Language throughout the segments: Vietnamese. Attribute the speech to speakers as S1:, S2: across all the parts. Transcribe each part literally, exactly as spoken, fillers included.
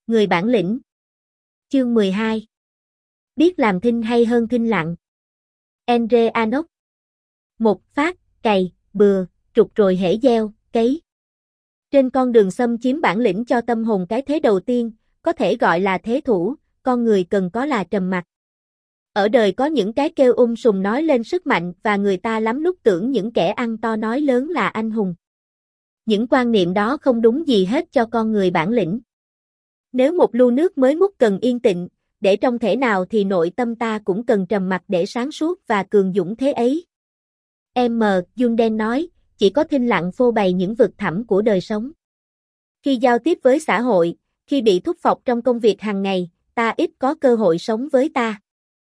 S1: Người bản lĩnh. Chương mười hai. Biết làm thinh hay hơn thinh lặng. Endre Enoch. Một phát, cày, bừa, trục rồi hễ gieo, cấy. Trên con đường xâm chiếm bản lĩnh cho tâm hồn, cái thế đầu tiên, có thể gọi là thế thủ, con người cần có là trầm mặc. Ở đời có những cái kêu um sùm nói lên sức mạnh và người ta lắm lúc tưởng những kẻ ăn to nói lớn là anh hùng. Những quan niệm đó không đúng gì hết cho con người bản lĩnh. Nếu một lu nước mới múc cần yên tĩnh, để trong thể nào thì nội tâm ta cũng cần trầm mặc để sáng suốt và cường dũng thế ấy. M. Yunden nói, chỉ có thinh lặng phô bày những vực thẳm của đời sống. Khi giao tiếp với xã hội, khi bị thúc phọc trong công việc hàng ngày, ta ít có cơ hội sống với ta.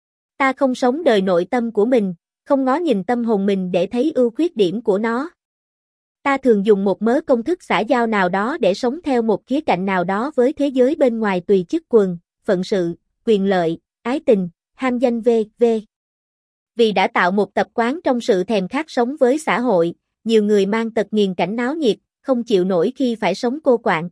S1: Ta không sống đời nội tâm của mình, không ngó nhìn tâm hồn mình để thấy ưu khuyết điểm của nó. Ta thường dùng một mớ công thức xã giao nào đó để sống theo một khía cạnh nào đó với thế giới bên ngoài tùy chức quần, phận sự, quyền lợi, ái tình, ham danh vân vân. Vì đã tạo một tập quán trong sự thèm khát sống với xã hội, nhiều người mang tật nghiền cảnh náo nhiệt, không chịu nổi khi phải sống cô quạnh.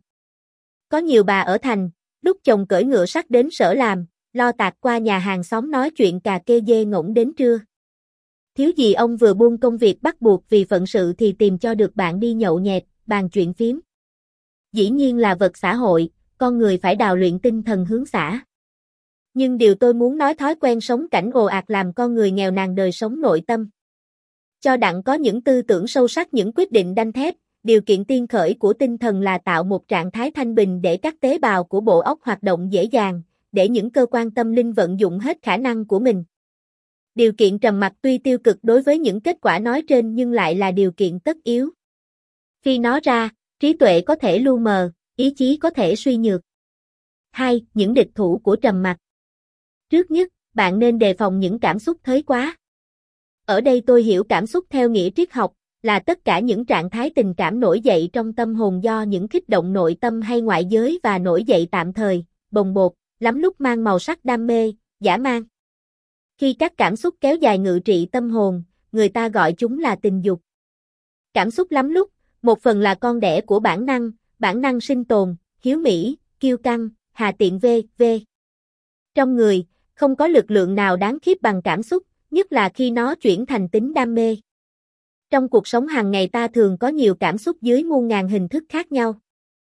S1: Có nhiều bà ở thành, lúc chồng cưỡi ngựa sắt đến sở làm, lo tạt qua nhà hàng xóm nói chuyện cà kê dê ngỗng đến trưa. Thiếu gì ông vừa buông công việc bắt buộc vì phận sự thì tìm cho được bạn đi nhậu nhẹt, bàn chuyện phím. Dĩ nhiên là vật xã hội, con người phải đào luyện tinh thần hướng xã. Nhưng điều tôi muốn nói, thói quen sống cảnh ồ ạt làm con người nghèo nàn đời sống nội tâm. Cho đặng có những tư tưởng sâu sắc, những quyết định đanh thép, điều kiện tiên khởi của tinh thần là tạo một trạng thái thanh bình để các tế bào của bộ óc hoạt động dễ dàng, để những cơ quan tâm linh vận dụng hết khả năng của mình. Điều kiện trầm mặc tuy tiêu cực đối với những kết quả nói trên nhưng lại là điều kiện tất yếu. Khi nó ra, trí tuệ có thể lu mờ, ý chí có thể suy nhược. Hai. Những địch thủ của trầm mặc. Trước nhất, bạn nên đề phòng những cảm xúc thới quá. Ở đây tôi hiểu cảm xúc theo nghĩa triết học, là tất cả những trạng thái tình cảm nổi dậy trong tâm hồn do những kích động nội tâm hay ngoại giới và nổi dậy tạm thời, bồng bột, lắm lúc mang màu sắc đam mê, dã man. Khi các cảm xúc kéo dài ngự trị tâm hồn, người ta gọi chúng là tình dục. Cảm xúc lắm lúc, một phần là con đẻ của bản năng, bản năng sinh tồn, hiếu mỹ, kiêu căng, hà tiện vân vân. Trong người, không có lực lượng nào đáng khiếp bằng cảm xúc, nhất là khi nó chuyển thành tính đam mê. Trong cuộc sống hàng ngày ta thường có nhiều cảm xúc dưới muôn ngàn hình thức khác nhau.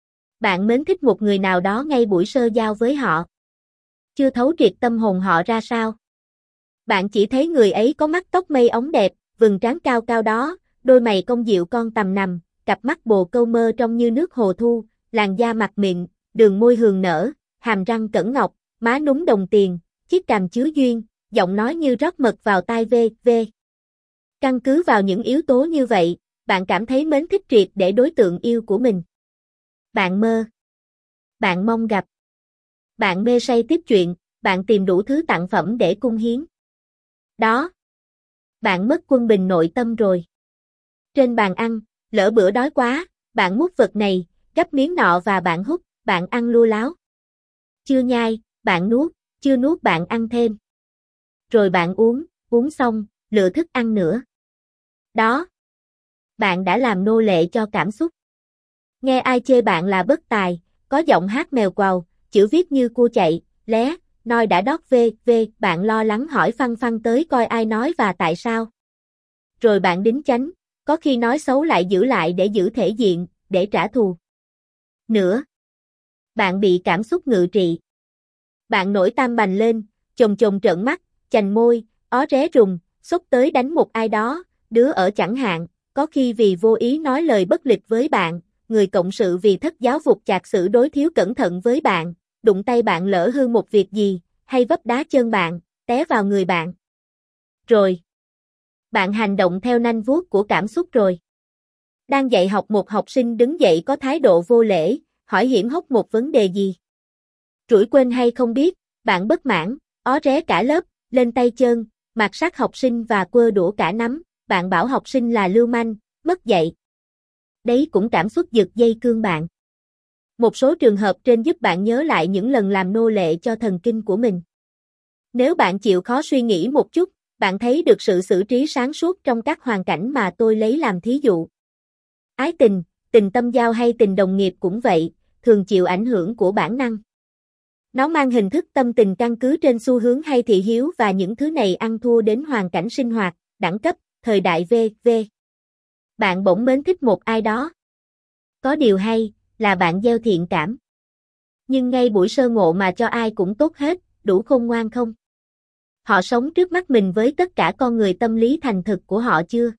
S1: Bạn mến thích một người nào đó ngay buổi sơ giao với họ. Chưa thấu triệt tâm hồn họ ra sao. Bạn chỉ thấy người ấy có mắt tóc mây óng đẹp, vầng trán cao cao đó, đôi mày cong dịu con tằm nằm, cặp mắt bồ câu mơ trong như nước hồ thu, làn da mặt mịn, đường môi hường nở, hàm răng cẩn ngọc, má núng đồng tiền, chiếc cằm chứa duyên, giọng nói như rót mật vào tai vân vân. Căn cứ vào những yếu tố như vậy, bạn cảm thấy mến thích triệt để đối tượng yêu của mình. Bạn mơ. Bạn mong gặp. Bạn mê say tiếp chuyện, bạn tìm đủ thứ tặng phẩm để cung hiến. Đó. Bạn mất quân bình nội tâm rồi. Trên bàn ăn, lỡ bữa đói quá, bạn múc vật này, gắp miếng nọ và bạn hút, bạn ăn lua láo. Chưa nhai, bạn nuốt, chưa nuốt bạn ăn thêm. Rồi bạn uống, uống xong, lựa thức ăn nữa. Đó. Bạn đã làm nô lệ cho cảm xúc. Nghe ai chê bạn là bất tài, có giọng hát mèo quào, chữ viết như cua chạy, lé, nói đã đót vê vê, bạn lo lắng hỏi phăng phăng tới coi ai nói và tại sao. Rồi bạn đính chánh, có khi nói xấu lại giữ lại để giữ thể diện, để trả thù. Nữa. Bạn bị cảm xúc ngự trị. Bạn nổi tam bành lên, chồng chồng trợn mắt, chành môi, ó ré rùng, xốc tới đánh một ai đó, đứa ở chẳng hạn, có khi vì vô ý nói lời bất lịch với bạn, người cộng sự vì thất giáo vụt chạc xử đối thiếu cẩn thận với bạn, đụng tay bạn lỡ hư một việc gì, hay vấp đá chân bạn, té vào người bạn. Rồi. Bạn hành động theo nanh vuốt của cảm xúc rồi. Đang dạy học một học sinh đứng dậy có thái độ vô lễ, hỏi hiểm hóc một vấn đề gì. Rủi quên hay không biết, bạn bất mãn, ó ré cả lớp, lên tay chân, mạt sát học sinh và quơ đũa cả nắm, bạn bảo học sinh là lưu manh, mất dạy. Đấy cũng cảm xúc giật dây cương bạn. Một số trường hợp trên giúp bạn nhớ lại những lần làm nô lệ cho thần kinh của mình. Nếu bạn chịu khó suy nghĩ một chút, bạn thấy được sự xử trí sáng suốt trong các hoàn cảnh mà tôi lấy làm thí dụ. Ái tình, tình tâm giao hay tình đồng nghiệp cũng vậy, thường chịu ảnh hưởng của bản năng. Nó mang hình thức tâm tình căn cứ trên xu hướng hay thị hiếu và những thứ này ăn thua đến hoàn cảnh sinh hoạt, đẳng cấp, thời đại vân vân. Bạn bỗng mến thích một ai đó. Có điều hay, là bạn gieo thiện cảm. Nhưng ngay buổi sơ ngộ mà cho ai cũng tốt hết, đủ khôn ngoan không? Họ sống trước mắt mình với tất cả con người tâm lý thành thực của họ chưa?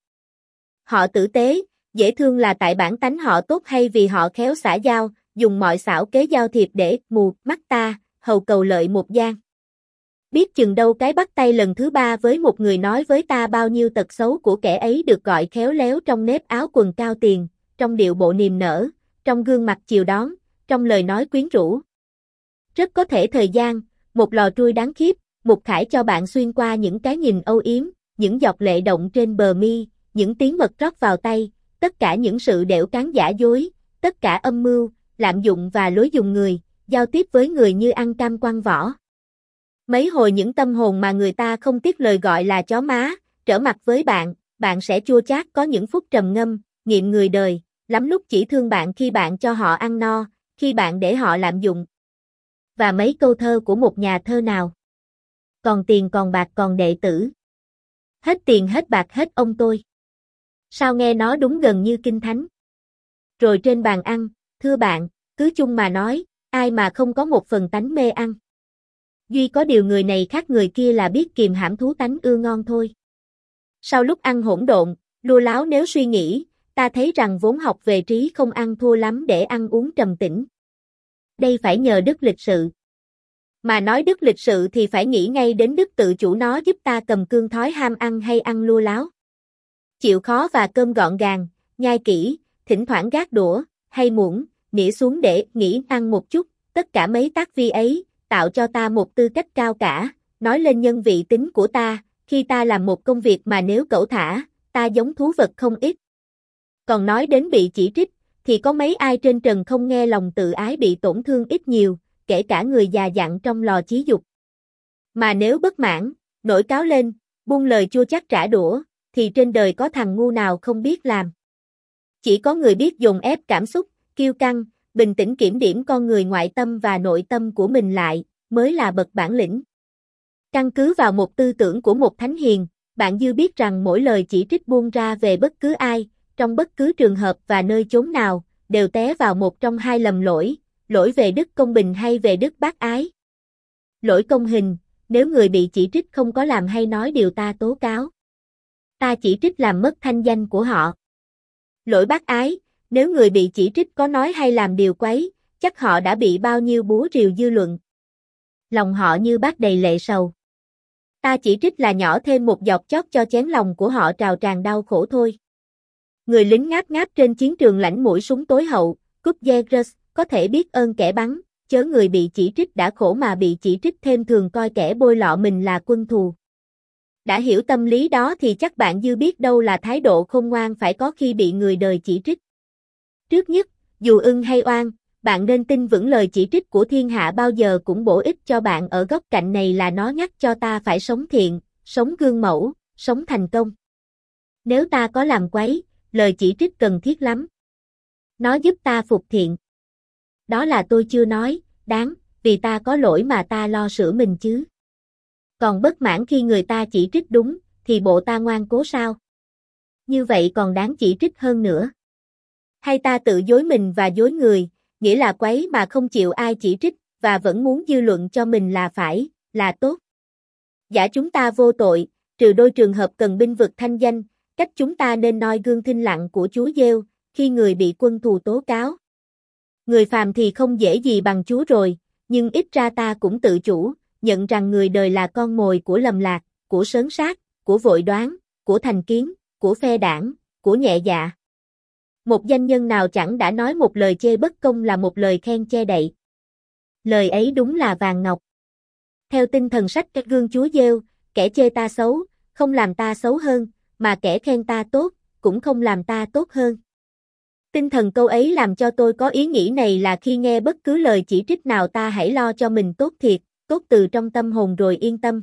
S1: Họ tử tế, dễ thương là tại bản tánh họ tốt hay vì họ khéo xã giao, dùng mọi xảo kế giao thiệp để mù mắt ta, hầu cầu lợi một gian. Biết chừng đâu cái bắt tay lần thứ ba với một người nói với ta bao nhiêu tật xấu của kẻ ấy được gọi khéo léo trong nếp áo quần cao tiền, trong điệu bộ niềm nở, trong gương mặt chiều đón, trong lời nói quyến rũ. Rất có thể thời gian, một lò trui đáng khiếp, một khải cho bạn xuyên qua những cái nhìn âu yếm, những giọt lệ động trên bờ mi, những tiếng mật rót vào tay, tất cả những sự đẽo cán giả dối, tất cả âm mưu, lạm dụng và lối dùng người, giao tiếp với người như ăn cam quăng vỏ. Mấy hồi những tâm hồn mà người ta không tiếc lời gọi là chó má, trở mặt với bạn, bạn sẽ chua chát có những phút trầm ngâm, nghiệm người đời, lắm lúc chỉ thương bạn khi bạn cho họ ăn no, khi bạn để họ lạm dụng. Và mấy câu thơ của một nhà thơ nào? Còn tiền còn bạc còn đệ tử. Hết tiền hết bạc hết ông tôi. Sao nghe nó đúng gần như kinh thánh. Rồi trên bàn ăn, thưa bạn, cứ chung mà nói, ai mà không có một phần tánh mê ăn. Duy có điều người này khác người kia là biết kìm hãm thú tánh ưa ngon thôi. Sau lúc ăn hỗn độn, lua láo nếu suy nghĩ, ta thấy rằng vốn học về trí không ăn thua lắm để ăn uống trầm tĩnh. Đây phải nhờ đức lịch sự. Mà nói đức lịch sự thì phải nghĩ ngay đến đức tự chủ, nó giúp ta cầm cương thói ham ăn hay ăn lua láo. Chịu khó và cơm gọn gàng, nhai kỹ, thỉnh thoảng gác đũa, hay muỗng, nĩa xuống để nghỉ ăn một chút, tất cả mấy tác vi ấy, tạo cho ta một tư cách cao cả, nói lên nhân vị tính của ta, khi ta làm một công việc mà nếu cẩu thả, ta giống thú vật không ít. Còn nói đến bị chỉ trích, thì có mấy ai trên trần không nghe lòng tự ái bị tổn thương ít nhiều, kể cả người già dặn trong lò chí dục. Mà nếu bất mãn, nổi cáo lên, buông lời chua chát trả đũa, thì trên đời có thằng ngu nào không biết làm. Chỉ có người biết dồn ép cảm xúc, kiêu căng, bình tĩnh kiểm điểm con người ngoại tâm và nội tâm của mình lại, mới là bậc bản lĩnh. Căn cứ vào một tư tưởng của một thánh hiền, bạn dư biết rằng mỗi lời chỉ trích buông ra về bất cứ ai, trong bất cứ trường hợp và nơi chốn nào, đều té vào một trong hai lầm lỗi, lỗi về đức công bình hay về đức bác ái. Lỗi công hình, nếu người bị chỉ trích không có làm hay nói điều ta tố cáo. Ta chỉ trích làm mất thanh danh của họ. Lỗi bác ái, nếu người bị chỉ trích có nói hay làm điều quấy, chắc họ đã bị bao nhiêu búa rìu dư luận. Lòng họ như bát đầy lệ sầu. Ta chỉ trích là nhỏ thêm một giọt chót cho chén lòng của họ trào tràn đau khổ thôi. Người lính ngáp ngáp trên chiến trường lãnh mũi súng tối hậu, Cúp Jagers, có thể biết ơn kẻ bắn, chớ người bị chỉ trích đã khổ mà bị chỉ trích thêm thường coi kẻ bôi lọ mình là quân thù. Đã hiểu tâm lý đó thì chắc bạn dư biết đâu là thái độ khôn ngoan phải có khi bị người đời chỉ trích. Trước nhất, dù ưng hay oan, bạn nên tin vững lời chỉ trích của thiên hạ bao giờ cũng bổ ích cho bạn ở góc cạnh này là nó nhắc cho ta phải sống thiện, sống gương mẫu, sống thành công. Nếu ta có làm quấy, lời chỉ trích cần thiết lắm. Nó giúp ta phục thiện. Đó là tôi chưa nói, đáng, vì ta có lỗi mà ta lo sửa mình chứ. Còn bất mãn khi người ta chỉ trích đúng, thì bộ ta ngoan cố sao? Như vậy còn đáng chỉ trích hơn nữa. Hay ta tự dối mình và dối người, nghĩa là quấy mà không chịu ai chỉ trích, và vẫn muốn dư luận cho mình là phải, là tốt. Giả chúng ta vô tội, trừ đôi trường hợp cần binh vực thanh danh, cách chúng ta nên noi gương thinh lặng của Chúa Giêsu khi người bị quân thù tố cáo. Người phàm thì không dễ gì bằng Chúa rồi, nhưng ít ra ta cũng tự chủ, nhận rằng người đời là con mồi của lầm lạc, của sớn sát, của vội đoán, của thành kiến, của phe đảng, của nhẹ dạ. Một danh nhân nào chẳng đã nói một lời chê bất công là một lời khen che đậy. Lời ấy đúng là vàng ngọc. Theo tinh thần sách các gương Chúa Giêsu, kẻ chê ta xấu, không làm ta xấu hơn, mà kẻ khen ta tốt, cũng không làm ta tốt hơn. Tinh thần câu ấy làm cho tôi có ý nghĩ này là khi nghe bất cứ lời chỉ trích nào ta hãy lo cho mình tốt thiệt, tốt từ trong tâm hồn rồi yên tâm.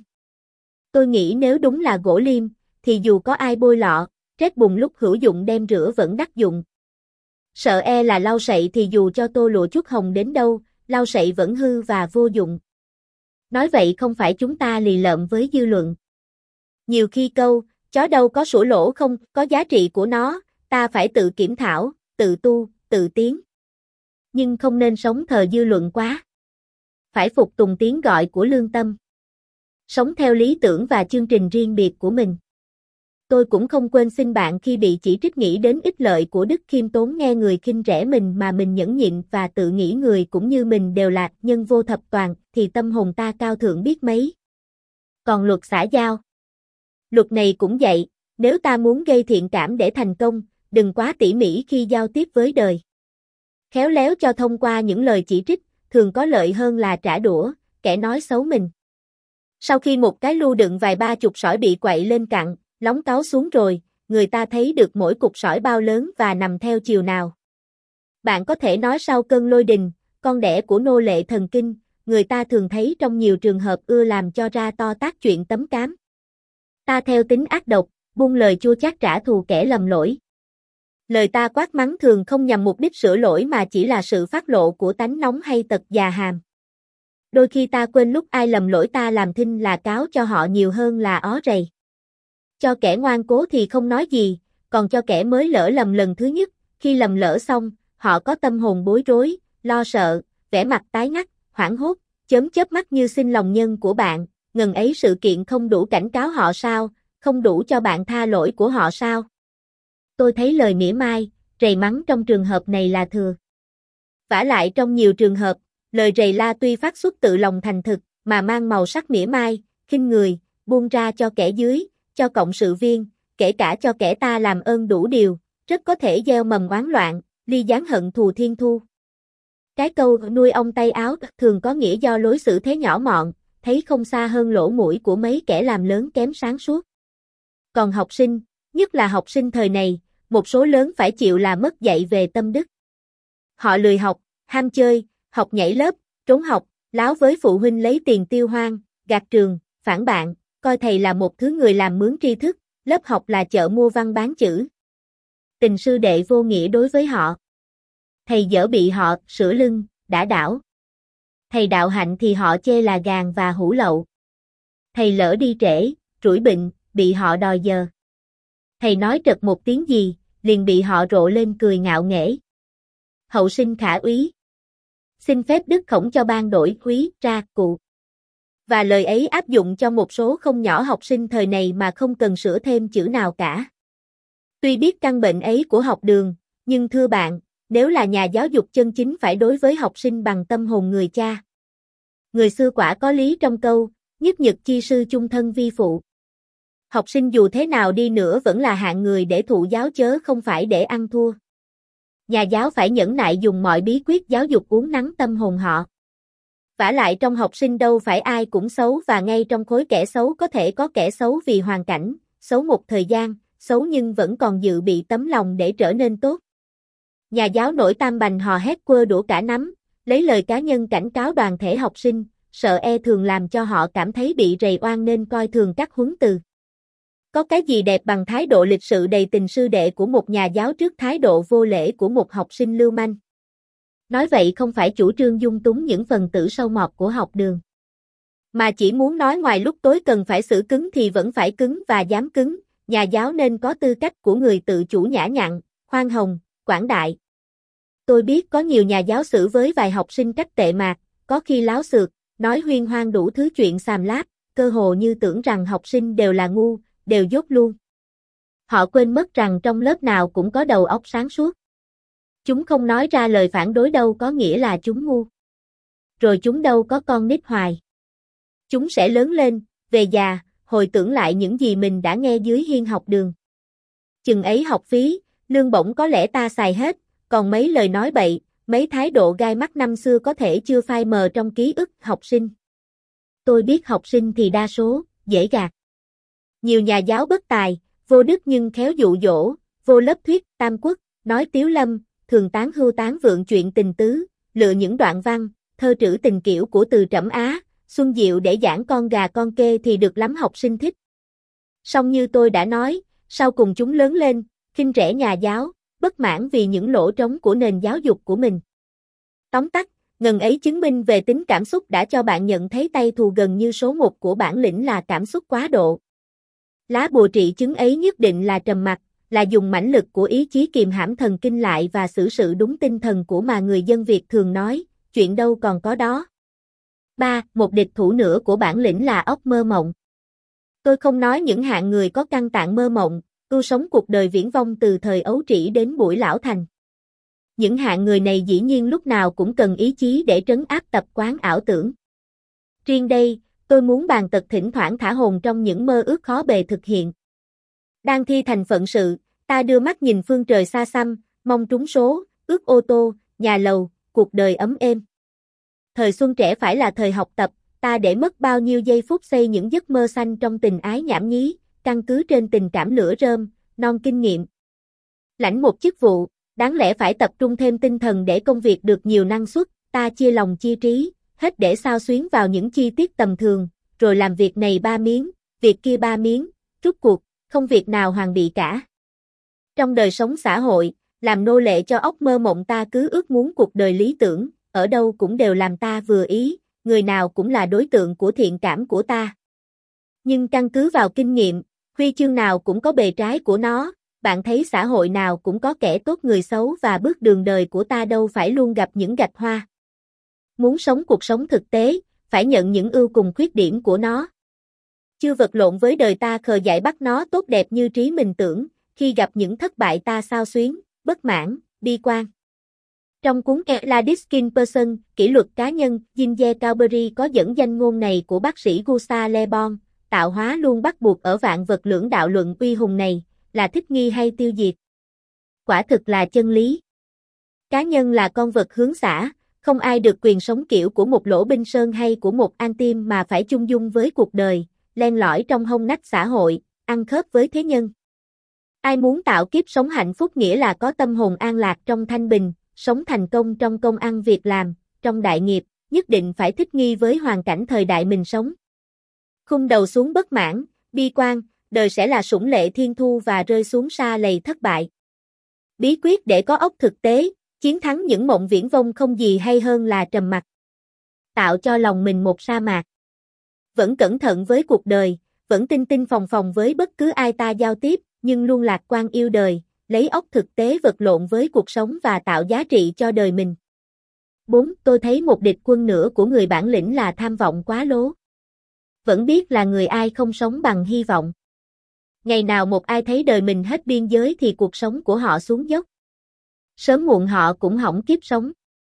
S1: Tôi nghĩ nếu đúng là gỗ liêm, thì dù có ai bôi lọ, rét bùn lúc hữu dụng đem rửa vẫn đắc dụng. Sợ e là lau sậy thì dù cho tô lụa chút hồng đến đâu, lau sậy vẫn hư và vô dụng. Nói vậy không phải chúng ta lì lợm với dư luận. Nhiều khi câu, chó đâu có sủa lỗ không có giá trị của nó, ta phải tự kiểm thảo, tự tu, tự tiến. Nhưng không nên sống thờ dư luận quá. Phải phục tùng tiếng gọi của lương tâm. Sống theo lý tưởng và chương trình riêng biệt của mình. Tôi cũng không quên xin bạn khi bị chỉ trích nghĩ đến ích lợi của đức khiêm tốn, nghe người khinh rẻ mình mà mình nhẫn nhịn và tự nghĩ người cũng như mình đều là nhân vô thập toàn, thì tâm hồn ta cao thượng biết mấy. Còn luật xã giao. Luật này cũng vậy, nếu ta muốn gây thiện cảm để thành công, đừng quá tỉ mỉ khi giao tiếp với đời. Khéo léo cho thông qua những lời chỉ trích, thường có lợi hơn là trả đũa, kẻ nói xấu mình. Sau khi một cái lu đựng vài ba chục sỏi bị quậy lên cặn, lóng cáu xuống rồi, người ta thấy được mỗi cục sỏi bao lớn và nằm theo chiều nào. Bạn có thể nói sau cơn lôi đình, con đẻ của nô lệ thần kinh, người ta thường thấy trong nhiều trường hợp ưa làm cho ra to tác chuyện tấm cám. Ta theo tính ác độc, buông lời chua chát trả thù kẻ lầm lỗi. Lời ta quát mắng thường không nhằm mục đích sửa lỗi mà chỉ là sự phát lộ của tánh nóng hay tật già hàm. Đôi khi ta quên lúc ai lầm lỗi ta làm thinh là cáo cho họ nhiều hơn là ó rầy. Cho kẻ ngoan cố thì không nói gì, còn cho kẻ mới lỡ lầm lần thứ nhất, khi lầm lỡ xong, họ có tâm hồn bối rối, lo sợ, vẻ mặt tái ngắt, hoảng hốt, chớm chớp mắt như xin lòng nhân của bạn, ngần ấy sự kiện không đủ cảnh cáo họ sao, không đủ cho bạn tha lỗi của họ sao? Tôi thấy lời mỉa mai, rầy mắng trong trường hợp này là thừa. Vả lại trong nhiều trường hợp, lời rầy la tuy phát xuất tự lòng thành thực, mà mang màu sắc mỉa mai, khinh người, buông ra cho kẻ dưới, cho cộng sự viên, kể cả cho kẻ ta làm ơn đủ điều, rất có thể gieo mầm oán loạn, ly gián hận thù thiên thu. Cái câu nuôi ong tay áo thường có nghĩa do lối xử thế nhỏ mọn, thấy không xa hơn lỗ mũi của mấy kẻ làm lớn kém sáng suốt. Còn học sinh, nhất là học sinh thời này, một số lớn phải chịu là mất dạy về tâm đức. Họ lười học, ham chơi, học nhảy lớp, trốn học, láo với phụ huynh lấy tiền tiêu hoang, gạt trường, phản bạn, coi thầy là một thứ người làm mướn tri thức, lớp học là chợ mua văn bán chữ. Tình sư đệ vô nghĩa đối với họ. Thầy dở bị họ sửa lưng, đả đảo. Thầy đạo hạnh thì họ chê là gàn và hủ lậu. Thầy lỡ đi trễ, rủi bệnh, bị họ đòi giờ. Thầy nói trật một tiếng gì, liền bị họ rộ lên cười ngạo nghễ. Hậu sinh khả úy. Xin phép đức khổng cho ban đổi úy ra cụ. Và lời ấy áp dụng cho một số không nhỏ học sinh thời này mà không cần sửa thêm chữ nào cả. Tuy biết căn bệnh ấy của học đường, nhưng thưa bạn, nếu là nhà giáo dục chân chính phải đối với học sinh bằng tâm hồn người cha. Người xưa quả có lý trong câu, nhất nhật chi sư chung thân vi phụ. Học sinh dù thế nào đi nữa vẫn là hạng người để thụ giáo chớ không phải để ăn thua. Nhà giáo phải nhẫn nại dùng mọi bí quyết giáo dục uốn nắn tâm hồn họ. Vả lại trong học sinh đâu phải ai cũng xấu, và ngay trong khối kẻ xấu có thể có kẻ xấu vì hoàn cảnh, xấu một thời gian, xấu nhưng vẫn còn dự bị tấm lòng để trở nên tốt. Nhà giáo nổi tam bành hò hét quơ đũa cả nắm, lấy lời cá nhân cảnh cáo đoàn thể học sinh, sợ e thường làm cho họ cảm thấy bị rầy oan nên coi thường các huấn từ. Có cái gì đẹp bằng thái độ lịch sự đầy tình sư đệ của một nhà giáo trước thái độ vô lễ của một học sinh lưu manh. Nói vậy không phải chủ trương dung túng những phần tử sâu mọt của học đường, mà chỉ muốn nói ngoài lúc tối cần phải xử cứng thì vẫn phải cứng và dám cứng. Nhà giáo nên có tư cách của người tự chủ nhã nhặn, khoan hồng, quảng đại. Tôi biết có nhiều nhà giáo xử với vài học sinh cách tệ mạc, có khi láo xược, nói huyên hoang đủ thứ chuyện xàm láp, cơ hồ như tưởng rằng học sinh đều là ngu, đều dốt luôn. Họ quên mất rằng trong lớp nào cũng có đầu óc sáng suốt. Chúng không nói ra lời phản đối đâu có nghĩa là chúng ngu. Rồi chúng đâu có con nít hoài. Chúng sẽ lớn lên, về già, hồi tưởng lại những gì mình đã nghe dưới hiên học đường. Chừng ấy học phí, lương bổng có lẽ ta xài hết, còn mấy lời nói bậy, mấy thái độ gai mắt năm xưa có thể chưa phai mờ trong ký ức học sinh. Tôi biết học sinh thì đa số, dễ gạt. Nhiều nhà giáo bất tài, vô đức nhưng khéo dụ dỗ, vô lớp thuyết, tam quốc, nói tiếu lâm, thường tán hưu tán vượng chuyện tình tứ, lựa những đoạn văn, thơ trữ tình kiểu của từ Trẩm Á, Xuân Diệu để giảng con gà con kê thì được lắm học sinh thích. Song như tôi đã nói, sau cùng chúng lớn lên, khinh rẻ nhà giáo, bất mãn vì những lỗ trống của nền giáo dục của mình. Tóm tắt, ngần ấy chứng minh về tính cảm xúc đã cho bạn nhận thấy tay thù gần như số một của bản lĩnh là cảm xúc quá độ. Lá bùa trị chứng ấy nhất định là trầm mặc, là dùng mãnh lực của ý chí kìm hãm thần kinh lại và xử sự đúng tinh thần của mà người dân Việt thường nói, chuyện đâu còn có đó. ba. Một địch thủ nữa của bản lĩnh là óc mơ mộng. Tôi không nói những hạng người có căn tạng mơ mộng, ưu sống cuộc đời viển vông từ thời ấu trĩ đến buổi lão thành. Những hạng người này dĩ nhiên lúc nào cũng cần ý chí để trấn áp tập quán ảo tưởng. Riêng đây, tôi muốn bàn tật thỉnh thoảng thả hồn trong những mơ ước khó bề thực hiện. Đang thi thành phận sự, ta đưa mắt nhìn phương trời xa xăm, mong trúng số, ước ô tô, nhà lầu, cuộc đời ấm êm. Thời xuân trẻ phải là thời học tập, ta để mất bao nhiêu giây phút xây những giấc mơ xanh trong tình ái nhảm nhí, căn cứ trên tình cảm lửa rơm, non kinh nghiệm. Lãnh một chức vụ, đáng lẽ phải tập trung thêm tinh thần để công việc được nhiều năng suất, ta chia lòng chia trí, hết để sao xuyến vào những chi tiết tầm thường, rồi làm việc này ba miếng, việc kia ba miếng, rút cuộc, không việc nào hoàn bị cả. Trong đời sống xã hội, làm nô lệ cho óc mơ mộng ta cứ ước muốn cuộc đời lý tưởng, ở đâu cũng đều làm ta vừa ý, người nào cũng là đối tượng của thiện cảm của ta. Nhưng căn cứ vào kinh nghiệm, huy chương nào cũng có bề trái của nó, bạn thấy xã hội nào cũng có kẻ tốt người xấu và bước đường đời của ta đâu phải luôn gặp những gạch hoa. Muốn sống cuộc sống thực tế, phải nhận những ưu cùng khuyết điểm của nó. Chưa vật lộn với đời ta khờ dại bắt nó tốt đẹp như trí mình tưởng, khi gặp những thất bại ta xao xuyến, bất mãn, bi quan. Trong cuốn Eladiskin Person, kỷ luật cá nhân, Jinje Cowbury có dẫn danh ngôn này của bác sĩ Gustav Le Bon, tạo hóa luôn bắt buộc ở vạn vật lưỡng đạo luận uy hùng này, là thích nghi hay tiêu diệt. Quả thực là chân lý. Cá nhân là con vật hướng xả, không ai được quyền sống kiểu của một Lỗ Binh Sơn hay của một An Tiêm mà phải chung dung với cuộc đời, len lỏi trong hông nách xã hội, ăn khớp với thế nhân. Ai muốn tạo kiếp sống hạnh phúc nghĩa là có tâm hồn an lạc trong thanh bình, sống thành công trong công ăn việc làm, trong đại nghiệp, nhất định phải thích nghi với hoàn cảnh thời đại mình sống. Khung đầu xuống bất mãn, bi quan, đời sẽ là sủng lệ thiên thu và rơi xuống sa lầy thất bại. Bí quyết để có óc thực tế, chiến thắng những mộng viển vông không gì hay hơn là trầm mặc. Tạo cho lòng mình một sa mạc. Vẫn cẩn thận với cuộc đời, vẫn tinh tinh phòng phòng với bất cứ ai ta giao tiếp, nhưng luôn lạc quan yêu đời, lấy óc thực tế vật lộn với cuộc sống và tạo giá trị cho đời mình. bốn. Tôi thấy một địch quân nữa của người bản lĩnh là tham vọng quá lố. Vẫn biết là người ai không sống bằng hy vọng. Ngày nào một ai thấy đời mình hết biên giới thì cuộc sống của họ xuống dốc. Sớm muộn họ cũng hỏng kiếp sống.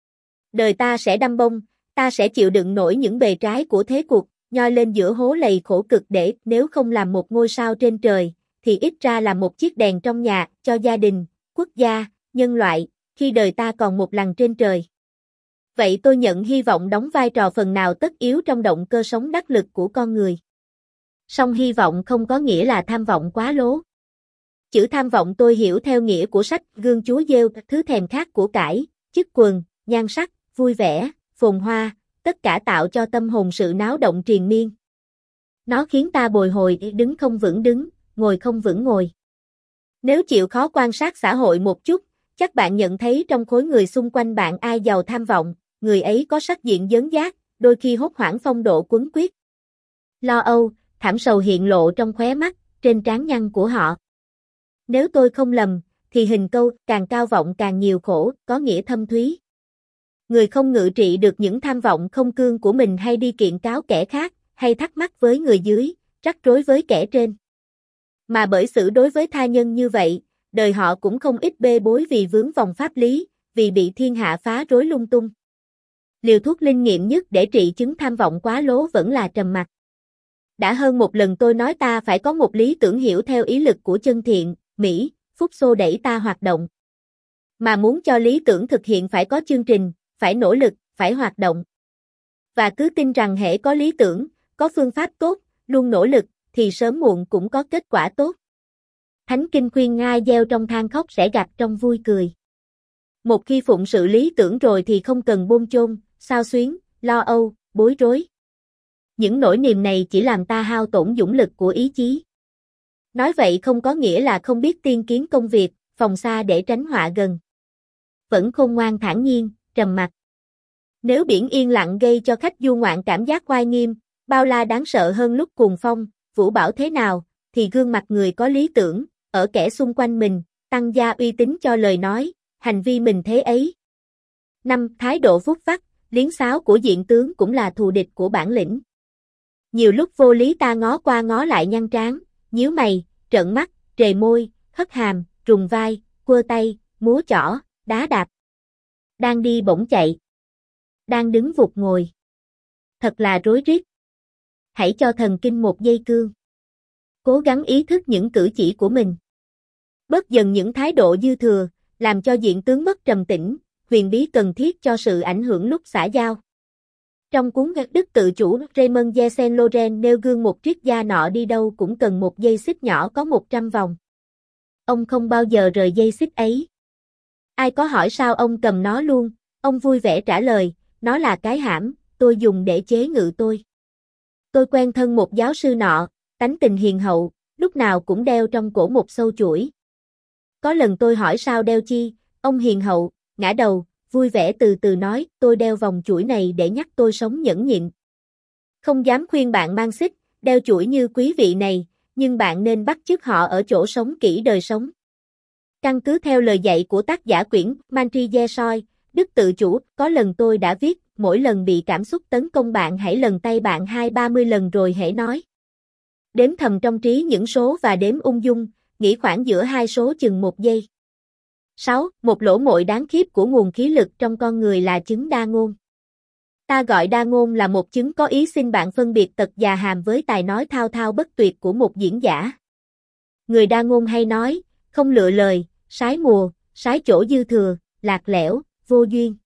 S1: Đời ta sẽ đâm bông, ta sẽ chịu đựng nổi những bề trái của thế cuộc, nhoi lên giữa hố lầy khổ cực để nếu không làm một ngôi sao trên trời, thì ít ra là một chiếc đèn trong nhà, cho gia đình, quốc gia, nhân loại, khi đời ta còn một lần trên trời. Vậy tôi nhận hy vọng đóng vai trò phần nào tất yếu trong động cơ sống đắc lực của con người. Song hy vọng không có nghĩa là tham vọng quá lố. Chữ tham vọng tôi hiểu theo nghĩa của sách Gương Chúa Giêsu, thứ thèm khát của cải, chức quần, nhan sắc, vui vẻ, phồn hoa, tất cả tạo cho tâm hồn sự náo động triền miên. Nó khiến ta bồi hồi đứng không vững đứng, ngồi không vững ngồi. Nếu chịu khó quan sát xã hội một chút, chắc bạn nhận thấy trong khối người xung quanh bạn ai giàu tham vọng, người ấy có sắc diện dấn dác, đôi khi hốt hoảng phong độ quấn quýt. Lo âu, thảm sầu hiện lộ trong khóe mắt, trên trán nhăn của họ. Nếu tôi không lầm, thì hình câu càng cao vọng càng nhiều khổ, có nghĩa thâm thúy. Người không ngự trị được những tham vọng không cương của mình hay đi kiện cáo kẻ khác, hay thắc mắc với người dưới, rắc rối với kẻ trên. Mà bởi xử đối với tha nhân như vậy, đời họ cũng không ít bê bối vì vướng vòng pháp lý, vì bị thiên hạ phá rối lung tung. Liều thuốc linh nghiệm nhất để trị chứng tham vọng quá lố vẫn là trầm mặc. Đã hơn một lần tôi nói ta phải có một lý tưởng hiểu theo ý lực của chân thiện, mỹ, phúc xô đẩy ta hoạt động. Mà muốn cho lý tưởng thực hiện phải có chương trình, phải nỗ lực, phải hoạt động. Và cứ tin rằng hễ có lý tưởng, có phương pháp tốt, luôn nỗ lực, thì sớm muộn cũng có kết quả tốt. Thánh Kinh khuyên ngai gieo trong than khóc sẽ gặt trong vui cười. Một khi phụng sự lý tưởng rồi thì không cần bôn chôn, xao xuyến, lo âu, bối rối. Những nỗi niềm này chỉ làm ta hao tổn dũng lực của ý chí. Nói vậy không có nghĩa là không biết tiên kiến công việc, phòng xa để tránh họa gần. Vẫn khôn ngoan thản nhiên, trầm mặc. Nếu biển yên lặng gây cho khách du ngoạn cảm giác oai nghiêm, bao la đáng sợ hơn lúc cuồng phong, vũ bão thế nào, thì gương mặt người có lý tưởng, ở kẻ xung quanh mình, tăng gia uy tín cho lời nói, hành vi mình thế ấy. năm. Thái độ phúc vắc, liến xáo của diện tướng cũng là thù địch của bản lĩnh. Nhiều lúc vô lý ta ngó qua ngó lại nhăn trán, nhíu mày, trợn mắt, trề môi, hất hàm, rùng vai, quơ tay, múa chỏ, đá đạp. Đang đi bỗng chạy. Đang đứng vụt ngồi. Thật là rối rít. Hãy cho thần kinh một giây cương. Cố gắng ý thức những cử chỉ của mình. Bớt dần những thái độ dư thừa, làm cho diện tướng mất trầm tĩnh, huyền bí cần thiết cho sự ảnh hưởng lúc xã giao. Trong cuốn Đức tự chủ, Raymond Jean Laurent nêu gương một triết gia nọ đi đâu cũng cần một dây xích nhỏ có một trăm vòng. Ông không bao giờ rời dây xích ấy. Ai có hỏi sao ông cầm nó luôn, ông vui vẻ trả lời, nó là cái hãm, tôi dùng để chế ngự tôi. Tôi quen thân một giáo sư nọ, tánh tình hiền hậu, lúc nào cũng đeo trong cổ một sâu chuỗi. Có lần tôi hỏi sao đeo chi, ông hiền hậu, ngã đầu, vui vẻ từ từ nói, tôi đeo vòng chuỗi này để nhắc tôi sống nhẫn nhịn. Không dám khuyên bạn mang xích, đeo chuỗi như quý vị này, nhưng bạn nên bắt chước họ ở chỗ sống kỹ đời sống. Căn cứ theo lời dạy của tác giả quyển Mantrier soi, Đức tự chủ, có lần tôi đã viết, mỗi lần bị cảm xúc tấn công bạn hãy lần tay bạn hai ba mươi lần rồi hãy nói. Đếm thầm trong trí những số và đếm ung dung, nghĩ khoảng giữa hai số chừng một giây. sáu. Một lỗ mội đáng khiếp của nguồn khí lực trong con người là chứng đa ngôn. Ta gọi đa ngôn là một chứng có ý xin bạn phân biệt tật già hàm với tài nói thao thao bất tuyệt của một diễn giả. Người đa ngôn hay nói, không lựa lời, sái mùa, sái chỗ dư thừa, lạc lẽo, vô duyên.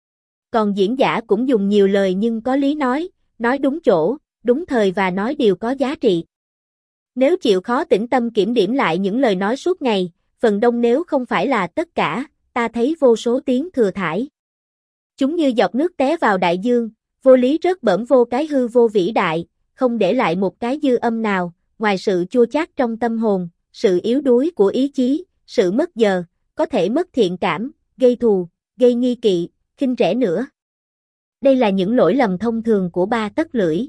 S1: Còn diễn giả cũng dùng nhiều lời nhưng có lý nói, nói đúng chỗ, đúng thời và nói điều có giá trị. Nếu chịu khó tĩnh tâm kiểm điểm lại những lời nói suốt ngày, phần đông nếu không phải là tất cả, ta thấy vô số tiếng thừa thải. Chúng như giọt nước té vào đại dương, vô lý rớt bỡm vô cái hư vô vĩ đại, không để lại một cái dư âm nào, ngoài sự chua chát trong tâm hồn, sự yếu đuối của ý chí, sự mất giờ, có thể mất thiện cảm, gây thù, gây nghi kỵ, khinh rẻ nữa. Đây là những lỗi lầm thông thường của ba tấc lưỡi.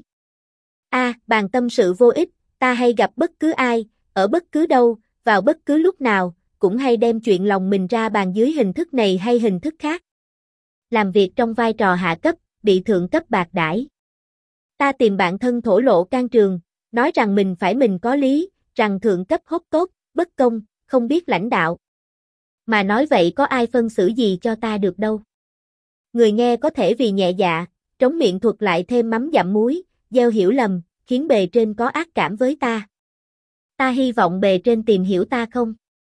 S1: A. Bàn tâm sự vô ích, ta hay gặp bất cứ ai, ở bất cứ đâu, vào bất cứ lúc nào, cũng hay đem chuyện lòng mình ra bàn dưới hình thức này hay hình thức khác. Làm việc trong vai trò hạ cấp, bị thượng cấp bạc đãi. Ta tìm bạn thân thổ lộ can trường, nói rằng mình phải mình có lý, rằng thượng cấp hốt tốt, bất công, không biết lãnh đạo. Mà nói vậy có ai phân xử gì cho ta được đâu. Người nghe có thể vì nhẹ dạ, trống miệng thuật lại thêm mắm dặm muối, gieo hiểu lầm, khiến bề trên có ác cảm với ta. Ta hy vọng bề trên tìm hiểu ta không?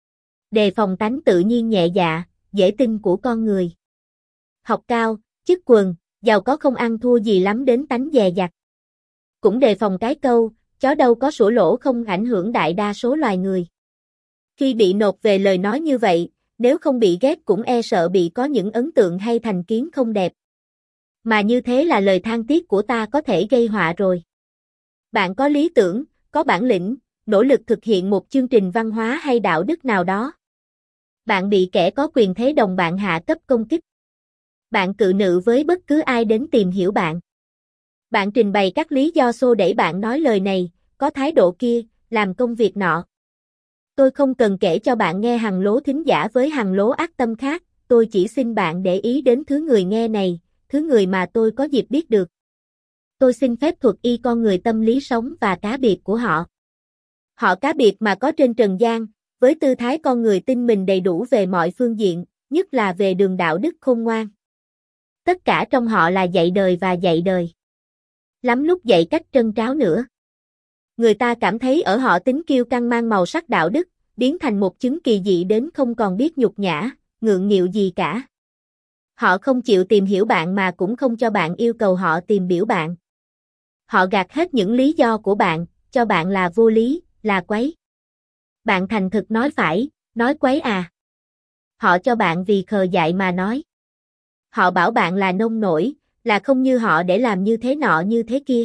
S1: Đề phòng tánh tự nhiên nhẹ dạ, dễ tin của con người. Học cao, chức quần, giàu có không ăn thua gì lắm đến tánh dè dặt. Cũng đề phòng cái câu, chó đâu có sủa lỗ không ảnh hưởng đại đa số loài người. Khi bị nộp về lời nói như vậy, nếu không bị ghét cũng e sợ bị có những ấn tượng hay thành kiến không đẹp. Mà như thế là lời than tiếc của ta có thể gây họa rồi. Bạn có lý tưởng, có bản lĩnh, nỗ lực thực hiện một chương trình văn hóa hay đạo đức nào đó. Bạn bị kẻ có quyền thế đồng bạn hạ cấp công kích. Bạn cự nữ với bất cứ ai đến tìm hiểu bạn. Bạn trình bày các lý do xô đẩy bạn nói lời này, có thái độ kia, làm công việc nọ. Tôi không cần kể cho bạn nghe hằng lố thính giả với hằng lố ác tâm khác, tôi chỉ xin bạn để ý đến thứ người nghe này, thứ người mà tôi có dịp biết được. Tôi xin phép thuật y con người tâm lý sống và cá biệt của họ. Họ cá biệt mà có trên trần gian, với tư thái con người tin mình đầy đủ về mọi phương diện, nhất là về đường đạo đức khôn ngoan. Tất cả trong họ là dạy đời và dạy đời. Lắm lúc dạy cách trân tráo nữa. Người ta cảm thấy ở họ tính kiêu căng mang màu sắc đạo đức, biến thành một chứng kỳ dị đến không còn biết nhục nhã, ngượng nghịu gì cả. Họ không chịu tìm hiểu bạn mà cũng không cho bạn yêu cầu họ tìm biểu bạn. Họ gạt hết những lý do của bạn, cho bạn là vô lý, là quấy. Bạn thành thực nói phải, nói quấy à. Họ cho bạn vì khờ dại mà nói. Họ bảo bạn là nông nổi, là không như họ để làm như thế nọ như thế kia.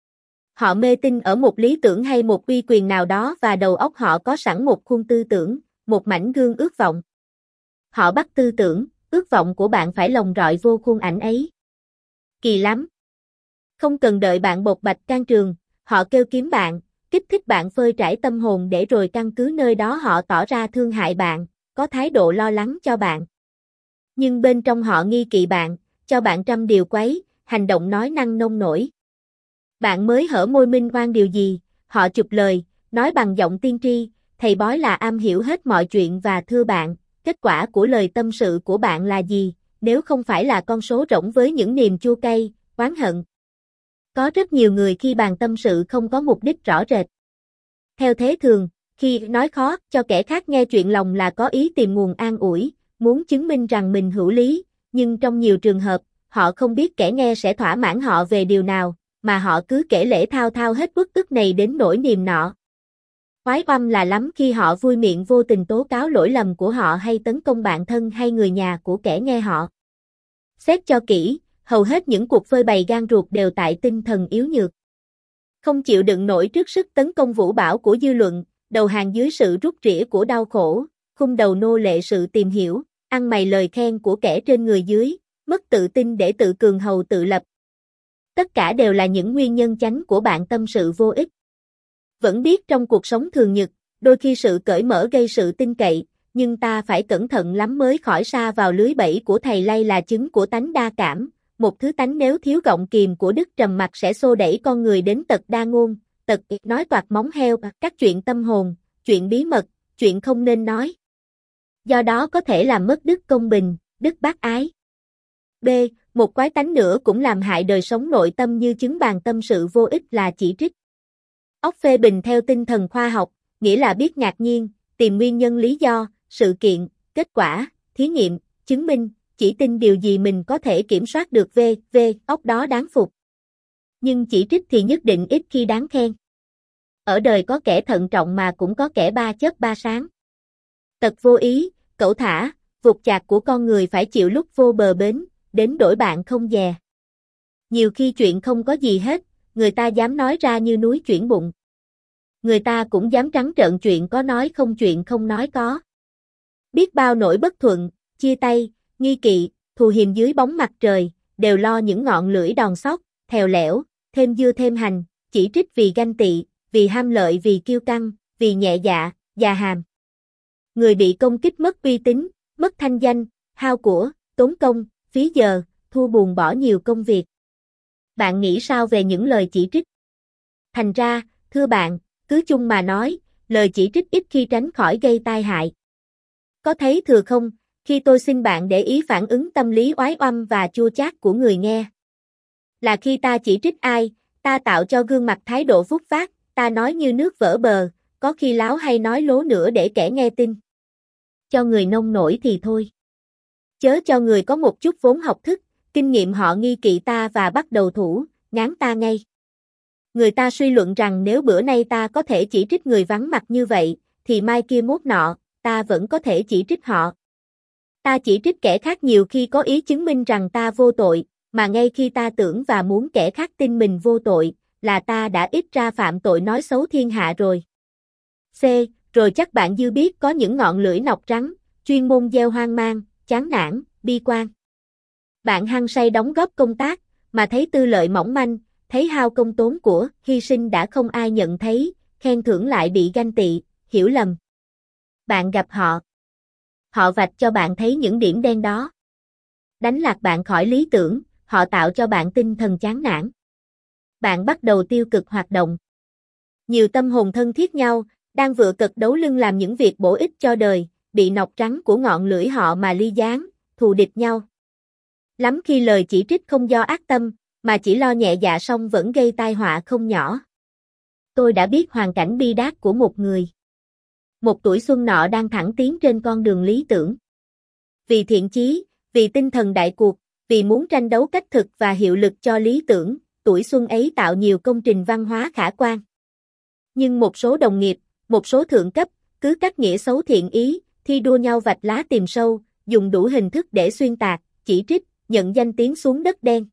S1: Họ mê tin ở một lý tưởng hay một uy quyền nào đó và đầu óc họ có sẵn một khuôn tư tưởng, một mảnh gương ước vọng. Họ bắt tư tưởng, ước vọng của bạn phải lồng rọi vô khuôn ảnh ấy. Kỳ lắm. Không cần đợi bạn bộc bạch can trường, họ kêu kiếm bạn, kích thích bạn phơi trải tâm hồn để rồi căn cứ nơi đó họ tỏ ra thương hại bạn, có thái độ lo lắng cho bạn. Nhưng bên trong họ nghi kỵ bạn, cho bạn trăm điều quấy, hành động nói năng nông nổi. Bạn mới hở môi minh oan điều gì, họ chụp lời, nói bằng giọng tiên tri, thầy bói là am hiểu hết mọi chuyện và thưa bạn, kết quả của lời tâm sự của bạn là gì, nếu không phải là con số rỗng với những niềm chua cay, oán hận. Có rất nhiều người khi bàn tâm sự không có mục đích rõ rệt. Theo thế thường, khi nói khó cho kẻ khác nghe chuyện lòng là có ý tìm nguồn an ủi, muốn chứng minh rằng mình hữu lý, nhưng trong nhiều trường hợp, họ không biết kẻ nghe sẽ thỏa mãn họ về điều nào, mà họ cứ kể lể thao thao hết bức tức này đến nỗi niềm nọ. Oái oăm là lắm khi họ vui miệng vô tình tố cáo lỗi lầm của họ hay tấn công bạn thân hay người nhà của kẻ nghe họ. Xét cho kỹ, hầu hết những cuộc phơi bày gan ruột đều tại tinh thần yếu nhược. Không chịu đựng nổi trước sức tấn công vũ bão của dư luận, đầu hàng dưới sự rút rỉa của đau khổ, khung đầu nô lệ sự tìm hiểu, ăn mày lời khen của kẻ trên người dưới, mất tự tin để tự cường hầu tự lập. Tất cả đều là những nguyên nhân chánh của bạn tâm sự vô ích. Vẫn biết trong cuộc sống thường nhật, đôi khi sự cởi mở gây sự tin cậy, nhưng ta phải cẩn thận lắm mới khỏi sa vào lưới bẫy của thầy lay là chứng của tánh đa cảm, một thứ tánh nếu thiếu gọng kìm của đức trầm mặc sẽ xô đẩy con người đến tật đa ngôn, tật nói toạc móng heo, các chuyện tâm hồn, chuyện bí mật, chuyện không nên nói. Do đó có thể làm mất đức công bình, đức bác ái. B. Một quái tánh nữa cũng làm hại đời sống nội tâm như chứng bàn tâm sự vô ích là chỉ trích. Óc phê bình theo tinh thần khoa học, nghĩa là biết ngạc nhiên, tìm nguyên nhân lý do, sự kiện, kết quả, thí nghiệm, chứng minh, chỉ tin điều gì mình có thể kiểm soát được v, v, óc đó đáng phục. Nhưng chỉ trích thì nhất định ít khi đáng khen. Ở đời có kẻ thận trọng mà cũng có kẻ ba chớp ba sáng. Tật vô ý, cẩu thả, vụt chạc của con người phải chịu lúc vô bờ bến, đến đổi bạn không dè. Nhiều khi chuyện không có gì hết, người ta dám nói ra như núi chuyển bụng. Người ta cũng dám trắng trợn chuyện có nói không chuyện không nói có. Biết bao nỗi bất thuận, chia tay, nghi kỵ, thù hiềm dưới bóng mặt trời, đều lo những ngọn lưỡi đòn sóc, thèo lẻo, thêm dưa thêm hành, chỉ trích vì ganh tị, vì ham lợi vì kiêu căng, vì nhẹ dạ, già hàm. Người bị công kích mất uy tín, mất thanh danh, hao của, tốn công, phí giờ, thua buồn bỏ nhiều công việc. Bạn nghĩ sao về những lời chỉ trích? Thành ra, thưa bạn, cứ chung mà nói, lời chỉ trích ít khi tránh khỏi gây tai hại. Có thấy thừa không, khi tôi xin bạn để ý phản ứng tâm lý oái oăm và chua chát của người nghe. Là khi ta chỉ trích ai, ta tạo cho gương mặt thái độ phúc phát, ta nói như nước vỡ bờ, có khi láo hay nói lố nữa để kẻ nghe tin. Cho người nông nổi thì thôi. Chớ cho người có một chút vốn học thức, kinh nghiệm họ nghi kỵ ta và bắt đầu thủ, ngán ta ngay. Người ta suy luận rằng nếu bữa nay ta có thể chỉ trích người vắng mặt như vậy, thì mai kia mốt nọ, ta vẫn có thể chỉ trích họ. Ta chỉ trích kẻ khác nhiều khi có ý chứng minh rằng ta vô tội, mà ngay khi ta tưởng và muốn kẻ khác tin mình vô tội, là ta đã ít ra phạm tội nói xấu thiên hạ rồi. C. Rồi chắc bạn dư biết có những ngọn lưỡi nọc trắng, chuyên môn gieo hoang mang, chán nản, bi quan. Bạn hăng say đóng góp công tác, mà thấy tư lợi mỏng manh, thấy hao công tốn của, hy sinh đã không ai nhận thấy, khen thưởng lại bị ganh tị, hiểu lầm. Bạn gặp họ. Họ vạch cho bạn thấy những điểm đen đó. Đánh lạc bạn khỏi lý tưởng, họ tạo cho bạn tinh thần chán nản. Bạn bắt đầu tiêu cực hoạt động. Nhiều tâm hồn thân thiết nhau, đang vựa cật đấu lưng làm những việc bổ ích cho đời, bị nọc trắng của ngọn lưỡi họ mà ly gián, thù địch nhau. Lắm khi lời chỉ trích không do ác tâm, mà chỉ lo nhẹ dạ xong vẫn gây tai họa không nhỏ. Tôi đã biết hoàn cảnh bi đát của một người. Một tuổi xuân nọ đang thẳng tiến trên con đường lý tưởng. Vì thiện chí, vì tinh thần đại cuộc, vì muốn tranh đấu cách thực và hiệu lực cho lý tưởng, tuổi xuân ấy tạo nhiều công trình văn hóa khả quan. Nhưng một số đồng nghiệp, một số thượng cấp, cứ cắt nghĩa xấu thiện ý, thi đua nhau vạch lá tìm sâu, dùng đủ hình thức để xuyên tạc, chỉ trích, nhận danh tiếng xuống đất đen.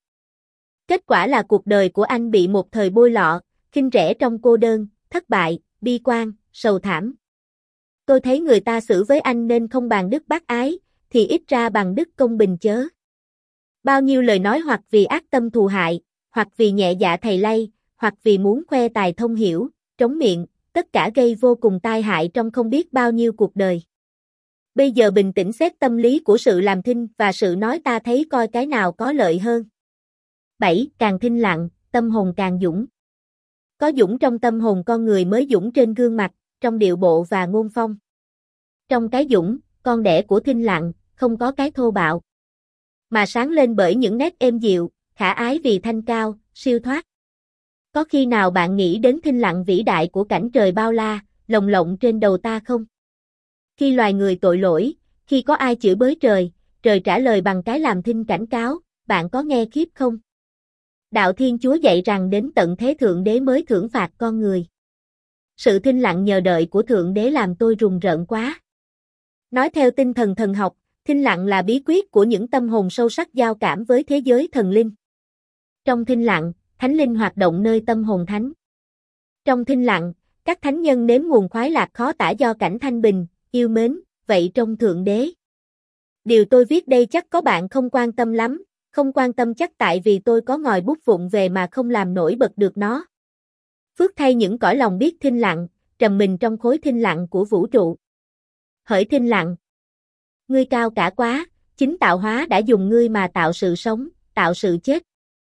S1: Kết quả là cuộc đời của anh bị một thời bôi lọ, khinh rẻ trong cô đơn, thất bại, bi quan, sầu thảm. Tôi thấy người ta xử với anh nên không bàn đức bác ái, thì ít ra bằng đức công bình chớ. Bao nhiêu lời nói hoặc vì ác tâm thù hại, hoặc vì nhẹ dạ thầy lay, hoặc vì muốn khoe tài thông hiểu, trống miệng, tất cả gây vô cùng tai hại trong không biết bao nhiêu cuộc đời. Bây giờ bình tĩnh xét tâm lý của sự làm thinh và sự nói ta thấy coi cái nào có lợi hơn. bảy. Càng thinh lặng, tâm hồn càng dũng. Có dũng trong tâm hồn con người mới dũng trên gương mặt, trong điệu bộ và ngôn phong. Trong cái dũng, con đẻ của thinh lặng, không có cái thô bạo, mà sáng lên bởi những nét êm dịu, khả ái vì thanh cao, siêu thoát. Có khi nào bạn nghĩ đến thinh lặng vĩ đại của cảnh trời bao la, lồng lộng trên đầu ta không? Khi loài người tội lỗi, khi có ai chửi bới trời, trời trả lời bằng cái làm thinh cảnh cáo, bạn có nghe khiếp không? Đạo Thiên Chúa dạy rằng đến tận thế Thượng Đế mới thưởng phạt con người. Sự thinh lặng nhờ đợi của Thượng Đế làm tôi rùng rợn quá. Nói theo tinh thần thần học, thinh lặng là bí quyết của những tâm hồn sâu sắc giao cảm với thế giới thần linh. Trong thinh lặng, thánh linh hoạt động nơi tâm hồn thánh. Trong thinh lặng, các thánh nhân nếm nguồn khoái lạc khó tả do cảnh thanh bình, yêu mến, vậy trong Thượng Đế. Điều tôi viết đây chắc có bạn không quan tâm lắm, không quan tâm chắc tại vì tôi có ngòi bút vụng về mà không làm nổi bật được nó. Phước thay những cõi lòng biết thinh lặng, trầm mình trong khối thinh lặng của vũ trụ. Hỡi thinh lặng, ngươi cao cả quá, chính tạo hóa đã dùng ngươi mà tạo sự sống, tạo sự chết.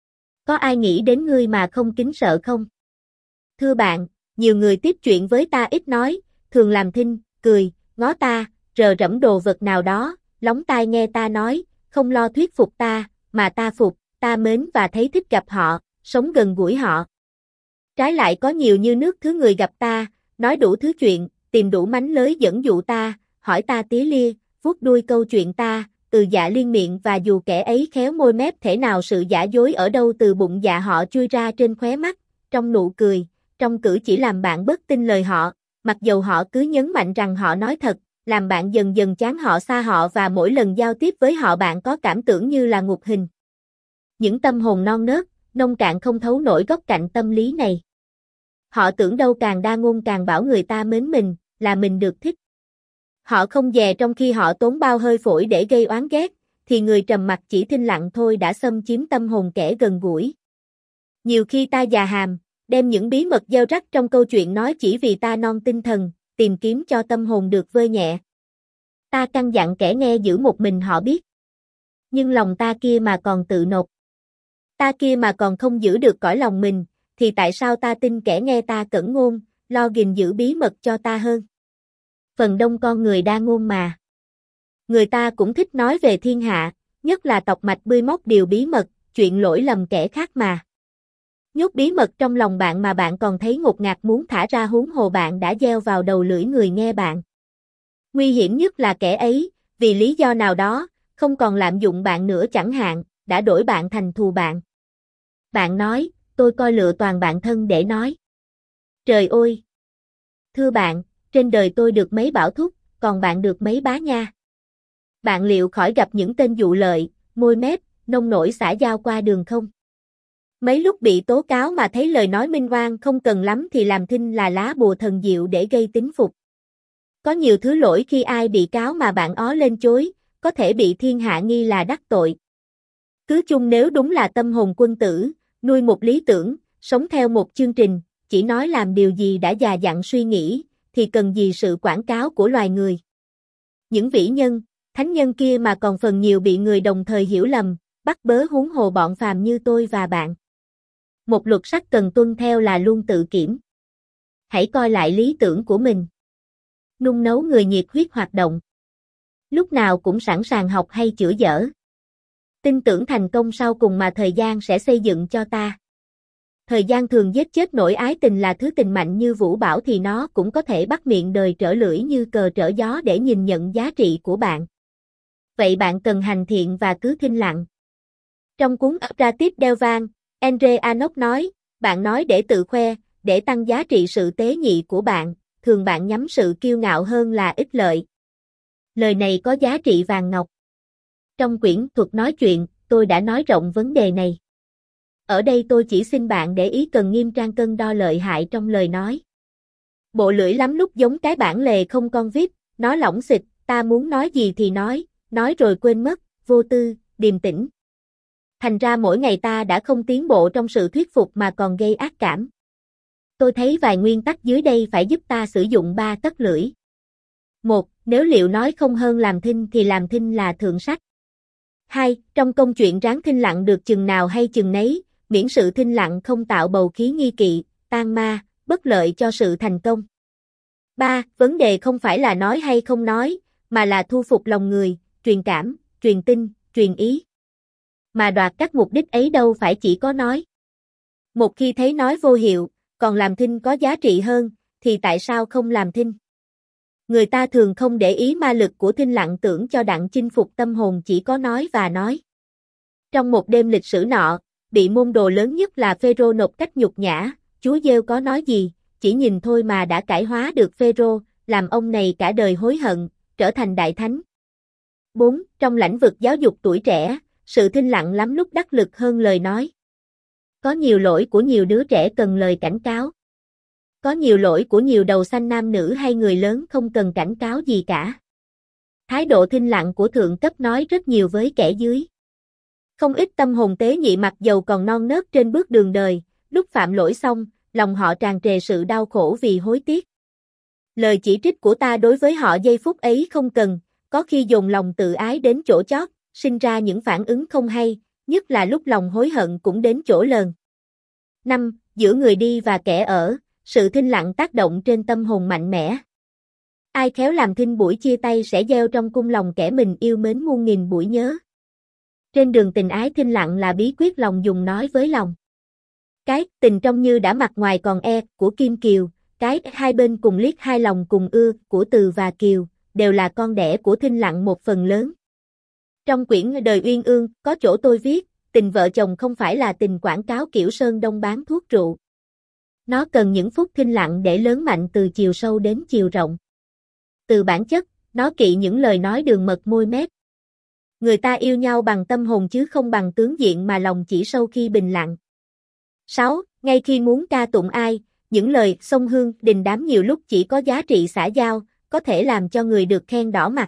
S1: Có ai nghĩ đến ngươi mà không kính sợ không? Thưa bạn, nhiều người tiếp chuyện với ta ít nói, thường làm thinh, cười, ngó ta, rờ rẫm đồ vật nào đó, lóng tai nghe ta nói, không lo thuyết phục ta, mà ta phục, ta mến và thấy thích gặp họ, sống gần gũi họ. Trái lại có nhiều như nước thứ người gặp ta, nói đủ thứ chuyện, tìm đủ mánh lới dẫn dụ ta, hỏi ta tía lia, vuốt đuôi câu chuyện ta, từ dạ liên miệng và dù kẻ ấy khéo môi mép thể nào sự giả dối ở đâu từ bụng dạ họ chui ra trên khóe mắt, trong nụ cười, trong cử chỉ làm bạn bất tin lời họ, mặc dầu họ cứ nhấn mạnh rằng họ nói thật, làm bạn dần dần chán họ xa họ và mỗi lần giao tiếp với họ bạn có cảm tưởng như là ngục hình. Những tâm hồn non nớt, nông cạn không thấu nổi góc cạnh tâm lý này. Họ tưởng đâu càng đa ngôn càng bảo người ta mến mình, là mình được thích. Họ không dè trong khi họ tốn bao hơi phổi để gây oán ghét, thì người trầm mặc chỉ thinh lặng thôi đã xâm chiếm tâm hồn kẻ gần gũi. Nhiều khi ta già hàm, đem những bí mật gieo rắc trong câu chuyện nói chỉ vì ta non tinh thần, tìm kiếm cho tâm hồn được vơi nhẹ. Ta căn dặn kẻ nghe giữ một mình họ biết. Nhưng lòng ta kia mà còn tự nộp. Ta kia mà còn không giữ được cõi lòng mình, thì tại sao ta tin kẻ nghe ta cẩn ngôn, lo gìn giữ bí mật cho ta hơn. Phần đông con người đa ngôn mà. Người ta cũng thích nói về thiên hạ, nhất là tọc mạch bươi móc điều bí mật, chuyện lỗi lầm kẻ khác mà. Nhốt bí mật trong lòng bạn mà bạn còn thấy ngột ngạt muốn thả ra huống hồ bạn đã gieo vào đầu lưỡi người nghe bạn. Nguy hiểm nhất là kẻ ấy, vì lý do nào đó, không còn lạm dụng bạn nữa chẳng hạn, đã đổi bạn thành thù bạn. Bạn nói, tôi coi lựa toàn bạn thân để nói. Trời ơi! Thưa bạn, trên đời tôi được mấy bảo thúc, còn bạn được mấy bá nha. Bạn liệu khỏi gặp những tên dụ lợi, môi mép, nông nổi xả giao qua đường không? Mấy lúc bị tố cáo mà thấy lời nói minh oan không cần lắm thì làm thinh là lá bùa thần diệu để gây tín phục. Có nhiều thứ lỗi khi ai bị cáo mà bạn ó lên chối, có thể bị thiên hạ nghi là đắc tội. Cứ chung nếu đúng là tâm hồn quân tử, nuôi một lý tưởng, sống theo một chương trình, chỉ nói làm điều gì đã già dặn suy nghĩ, thì cần gì sự quảng cáo của loài người. Những vĩ nhân, thánh nhân kia mà còn phần nhiều bị người đồng thời hiểu lầm, bắt bớ huống hồ bọn phàm như tôi và bạn. Một luật sắc cần tuân theo là luôn tự kiểm. Hãy coi lại lý tưởng của mình. Nung nấu người nhiệt huyết hoạt động. Lúc nào cũng sẵn sàng học hay chữa dở. Tin tưởng thành công sau cùng mà thời gian sẽ xây dựng cho ta. Thời gian thường giết chết nỗi ái tình là thứ tình mạnh như vũ bão thì nó cũng có thể bắt miệng đời trở lưỡi như cờ trở gió để nhìn nhận giá trị của bạn. Vậy bạn cần hành thiện và cứ thinh lặng. Trong cuốn Updated Delvan, Andre Anok nói, bạn nói để tự khoe, để tăng giá trị sự tế nhị của bạn, thường bạn nhắm sự kiêu ngạo hơn là ích lợi. Lời này có giá trị vàng ngọc. Trong quyển Thuật nói chuyện, tôi đã nói rộng vấn đề này. Ở đây tôi chỉ xin bạn để ý cần nghiêm trang cân đo lợi hại trong lời nói. Bộ lưỡi lắm lúc giống cái bản lề không con vít, nó lỏng xịt, ta muốn nói gì thì nói, nói rồi quên mất, vô tư, điềm tĩnh. thành ra mỗi ngày ta đã không tiến bộ trong sự thuyết phục mà còn gây ác cảm. Tôi thấy vài nguyên tắc dưới đây phải giúp ta sử dụng ba tấc lưỡi. một. Nếu liệu nói không hơn làm thinh thì làm thinh là thượng sách. hai. Trong công chuyện ráng thinh lặng được chừng nào hay chừng nấy, miễn sự thinh lặng không tạo bầu khí nghi kỵ, tan ma, bất lợi cho sự thành công. ba. Vấn đề không phải là nói hay không nói, mà là thu phục lòng người, truyền cảm, truyền tin, truyền ý. Mà đoạt các mục đích ấy đâu phải chỉ có nói. Một khi thấy nói vô hiệu, còn làm thinh có giá trị hơn, thì tại sao không làm thinh? Người ta thường không để ý ma lực của thinh lặng, tưởng cho đặng chinh phục tâm hồn chỉ có nói và nói. Trong một đêm lịch sử nọ, bị môn đồ lớn nhất là Phêrô nộp cách nhục nhã, Chúa Giêsu có nói gì, chỉ nhìn thôi mà đã cải hóa được Phêrô, làm ông này cả đời hối hận, trở thành đại thánh. bốn. Trong lĩnh vực giáo dục tuổi trẻ, sự thinh lặng lắm lúc đắc lực hơn lời nói. Có nhiều lỗi của nhiều đứa trẻ cần lời cảnh cáo. Có nhiều lỗi của nhiều đầu xanh nam nữ hay người lớn không cần cảnh cáo gì cả. Thái độ thinh lặng của thượng cấp nói rất nhiều với kẻ dưới. Không ít tâm hồn tế nhị mặc dầu còn non nớt trên bước đường đời, lúc phạm lỗi xong, lòng họ tràn trề sự đau khổ vì hối tiếc. Lời chỉ trích của ta đối với họ giây phút ấy không cần, có khi dồn lòng tự ái đến chỗ chót, sinh ra những phản ứng không hay, nhất là lúc lòng hối hận cũng đến chỗ lờn. năm. Giữa người đi và kẻ ở, sự thinh lặng tác động trên tâm hồn mạnh mẽ. Ai khéo làm thinh buổi chia tay sẽ gieo trong cung lòng kẻ mình yêu mến muôn nghìn buổi nhớ. Trên đường tình ái, thinh lặng là bí quyết lòng dùng nói với lòng. Cái tình trong như đã mặt ngoài còn e của Kim Kiều, cái hai bên cùng liếc hai lòng cùng ưa của Từ và Kiều, đều là con đẻ của thinh lặng một phần lớn. Trong quyển Đời Uyên Ương, có chỗ tôi viết, tình vợ chồng không phải là tình quảng cáo kiểu Sơn Đông bán thuốc rượu. Nó cần những phút thinh lặng để lớn mạnh từ chiều sâu đến chiều rộng. Từ bản chất, nó kỵ những lời nói đường mật môi mép. Người ta yêu nhau bằng tâm hồn chứ không bằng tướng diện mà lòng chỉ sâu khi bình lặng. sáu. Ngay khi muốn ca tụng ai, những lời sông hương đình đám nhiều lúc chỉ có giá trị xã giao, có thể làm cho người được khen đỏ mặt.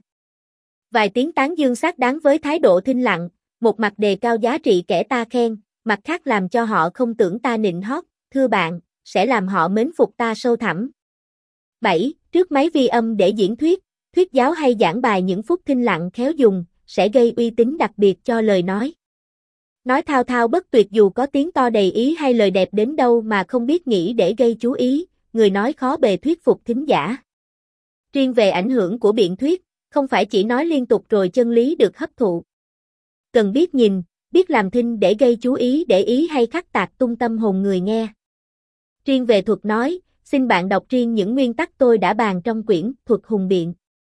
S1: Vài tiếng tán dương xác đáng với thái độ thinh lặng, một mặt đề cao giá trị kẻ ta khen, mặt khác làm cho họ không tưởng ta nịnh hót, thưa bạn, sẽ làm họ mến phục ta sâu thẳm. bảy. Trước máy vi âm để diễn thuyết, thuyết giáo hay giảng bài, những phút thinh lặng khéo dùng, sẽ gây uy tín đặc biệt cho lời nói. Nói thao thao bất tuyệt dù có tiếng to đầy ý hay lời đẹp đến đâu mà không biết nghĩ để gây chú ý, người nói khó bề thuyết phục thính giả. Riêng về ảnh hưởng của biện thuyết, không phải chỉ nói liên tục rồi chân lý được hấp thụ. Cần biết nhìn, biết làm thinh để gây chú ý, để ý hay khắc tạc tung tâm hồn người nghe. Riêng về thuật nói, xin bạn đọc riêng những nguyên tắc tôi đã bàn trong quyển Thuật Hùng Biện.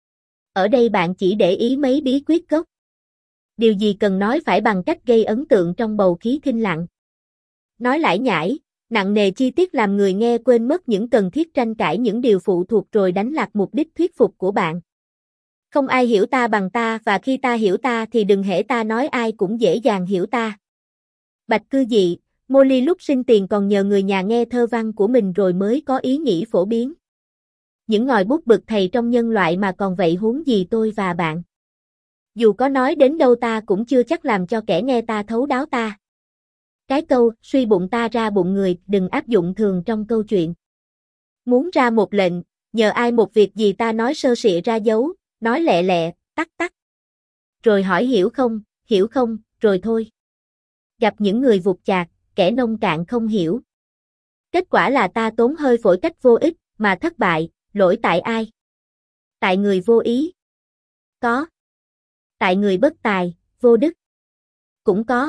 S1: Ở đây bạn chỉ để ý mấy bí quyết gốc. Điều gì cần nói phải bằng cách gây ấn tượng trong bầu khí thinh lặng. Nói lải nhải, nặng nề chi tiết làm người nghe quên mất những cần thiết tranh cãi, những điều phụ thuộc rồi đánh lạc mục đích thuyết phục của bạn. Không ai hiểu ta bằng ta, và khi ta hiểu ta thì đừng hễ ta nói ai cũng dễ dàng hiểu ta. Bạch Cư Dị, Molly lúc sinh tiền còn nhờ người nhà nghe thơ văn của mình rồi mới có ý nghĩ phổ biến. Những ngòi bút bực thầy trong nhân loại mà còn vậy huống gì tôi và bạn. Dù có nói đến đâu ta cũng chưa chắc làm cho kẻ nghe ta thấu đáo ta. Cái câu, suy bụng ta ra bụng người, đừng áp dụng thường trong câu chuyện. Muốn ra một lệnh, nhờ ai một việc gì ta nói sơ sịa ra dấu, nói lẹ lẹ, tắc tắc. Rồi hỏi hiểu không, hiểu không, rồi thôi. Gặp những người vụt chạc, kẻ nông cạn không hiểu. Kết quả là ta tốn hơi phổi cách vô ích, mà thất bại, lỗi tại ai? Tại người vô ý. Có. Tại người bất tài, vô đức. Cũng có.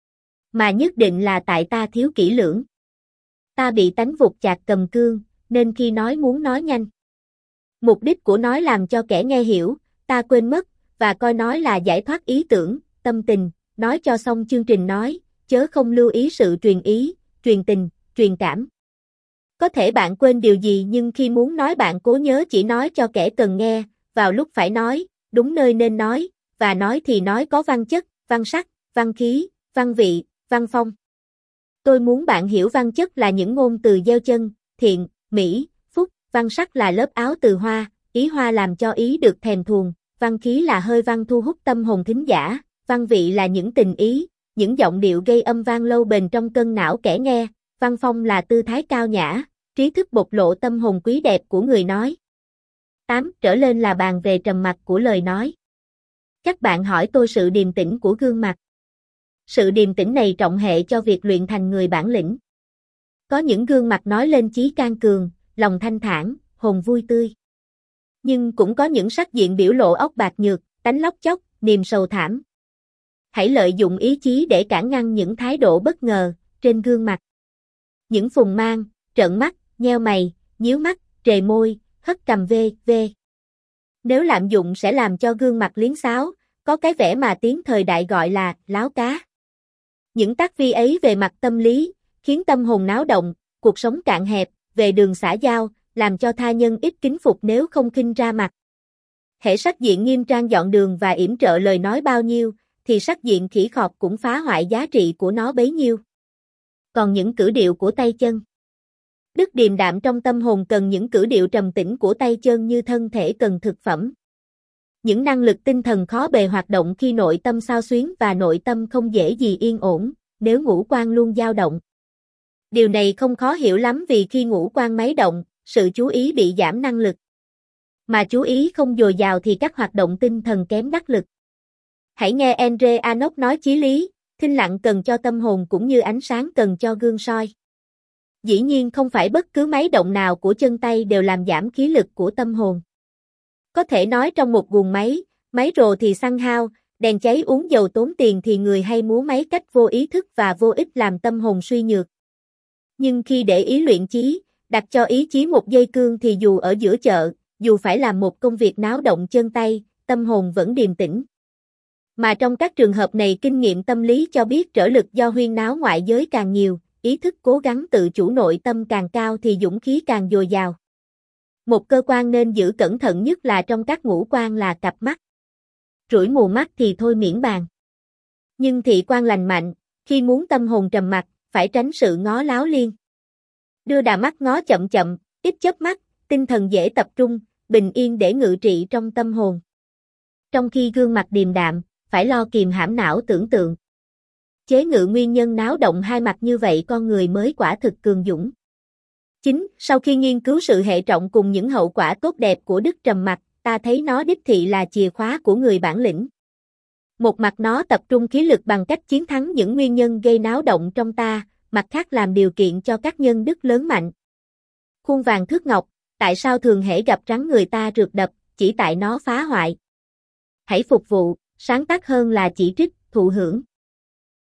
S1: Mà nhất định là tại ta thiếu kỹ lưỡng. Ta bị tánh vụt chạc cầm cương, nên khi nói muốn nói nhanh. Mục đích của nói làm cho kẻ nghe hiểu, ta quên mất, và coi nói là giải thoát ý tưởng, tâm tình, nói cho xong chương trình nói, chớ không lưu ý sự truyền ý, truyền tình, truyền cảm. Có thể bạn quên điều gì nhưng khi muốn nói bạn cố nhớ chỉ nói cho kẻ cần nghe, vào lúc phải nói, đúng nơi nên nói, và nói thì nói có văn chất, văn sắc, văn khí, văn vị, văn phong. Tôi muốn bạn hiểu văn chất là những ngôn từ gieo chân, thiện, mỹ, phúc, văn sắc là lớp áo từ hoa, ý hoa làm cho ý được thèm thuồng, văn khí là hơi văn thu hút tâm hồn thính giả, văn vị là những tình ý, những giọng điệu gây âm vang lâu bền trong cân não kẻ nghe, văn phong là tư thái cao nhã, trí thức bộc lộ tâm hồn quý đẹp của người nói. tám. Trở lên là bàn về trầm mặc của lời nói. Các bạn hỏi tôi sự điềm tĩnh của gương mặt. Sự điềm tĩnh này trọng hệ cho việc luyện thành người bản lĩnh. Có những gương mặt nói lên chí can cường, lòng thanh thản, hồn vui tươi. Nhưng cũng có những sắc diện biểu lộ óc bạc nhược, tánh lóc chóc, niềm sầu thảm. Hãy lợi dụng ý chí để cản ngăn những thái độ bất ngờ trên gương mặt. Những phùng mang, trợn mắt, nheo mày, nhíu mắt, trề môi, hất cằm vê, vê. Nếu lạm dụng sẽ làm cho gương mặt liến xáo, có cái vẻ mà tiếng thời đại gọi là láo cá. Những tác vi ấy về mặt tâm lý, khiến tâm hồn náo động, cuộc sống cạn hẹp, về đường xã giao, làm cho tha nhân ít kính phục nếu không khinh ra mặt. Hễ sắc diện nghiêm trang dọn đường và yểm trợ lời nói bao nhiêu, thì sắc diện khỉ khọp cũng phá hoại giá trị của nó bấy nhiêu. Còn những cử điệu của tay chân. Đức điềm đạm trong tâm hồn cần những cử điệu trầm tĩnh của tay chân như thân thể cần thực phẩm. Những năng lực tinh thần khó bề hoạt động khi nội tâm xao xuyến và nội tâm không dễ gì yên ổn, nếu ngũ quan luôn dao động. Điều này không khó hiểu lắm vì khi ngũ quan máy động, sự chú ý bị giảm năng lực. Mà chú ý không dồi dào thì các hoạt động tinh thần kém đắc lực. Hãy nghe Andre Enoch nói chí lý, thinh lặng cần cho tâm hồn cũng như ánh sáng cần cho gương soi. Dĩ nhiên không phải bất cứ máy động nào của chân tay đều làm giảm khí lực của tâm hồn. Có thể nói trong một guồng máy, máy rồ thì xăng hao, đèn cháy uống dầu tốn tiền thì người hay múa máy cách vô ý thức và vô ích làm tâm hồn suy nhược. Nhưng khi để ý luyện chí, đặt cho ý chí một dây cương thì dù ở giữa chợ, dù phải làm một công việc náo động chân tay, tâm hồn vẫn điềm tĩnh. Mà trong các trường hợp này kinh nghiệm tâm lý cho biết trở lực do huyên náo ngoại giới càng nhiều, ý thức cố gắng tự chủ nội tâm càng cao thì dũng khí càng dồi dào. Một cơ quan nên giữ cẩn thận nhất là trong các ngũ quan là cặp mắt. Rủi mù mắt thì thôi miễn bàn. Nhưng thị quan lành mạnh, khi muốn tâm hồn trầm mặc, phải tránh sự ngó láo liên. Đưa đà mắt ngó chậm chậm, ít chớp mắt, tinh thần dễ tập trung, bình yên để ngự trị trong tâm hồn. Trong khi gương mặt điềm đạm, phải lo kìm hãm não tưởng tượng. Chế ngự nguyên nhân náo động hai mặt như vậy con người mới quả thực cường dũng. chín. Sau khi nghiên cứu sự hệ trọng cùng những hậu quả tốt đẹp của đức trầm mặc, ta thấy nó đích thị là chìa khóa của người bản lĩnh. Một mặt nó tập trung khí lực bằng cách chiến thắng những nguyên nhân gây náo động trong ta, mặt khác làm điều kiện cho các nhân đức lớn mạnh. Khuôn vàng thước ngọc, tại sao thường hễ gặp rắn người ta rượt đập, chỉ tại nó phá hoại. Hãy phục vụ, sáng tác hơn là chỉ trích, thụ hưởng.